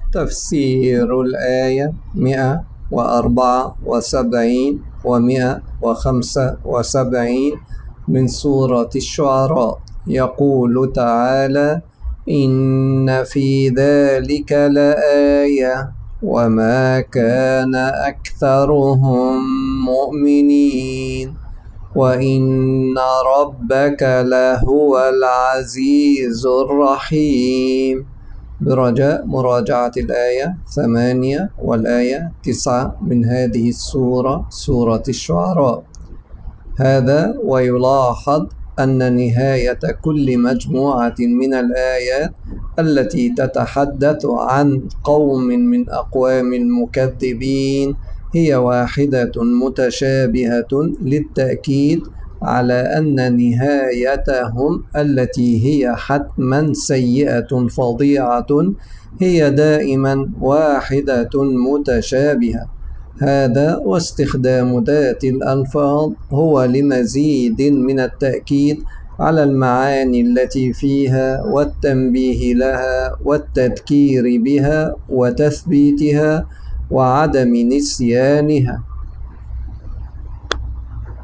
تفسير الآية 174 و175 من سورة الشعراء. يقول تعالى: إن في ذلك لآية وما كان أكثرهم مؤمنين وإن ربك لهو العزيز الرحيم. برجاء مراجعة الآية 8 والآية 9 من هذه السورة، سورة الشعراء. هذا ويلاحظ أن نهاية كل مجموعة من الآيات التي تتحدث عن قوم من أقوام المكذبين هي واحدة متشابهة للتأكيد على أن نهايتهم التي هي حتما سيئة فظيعة هي دائما واحدة متشابهة. هذا واستخدام ذات الألفاظ هو لمزيد من التأكيد على المعاني التي فيها والتنبيه لها والتذكير بها وتثبيتها وعدم نسيانها.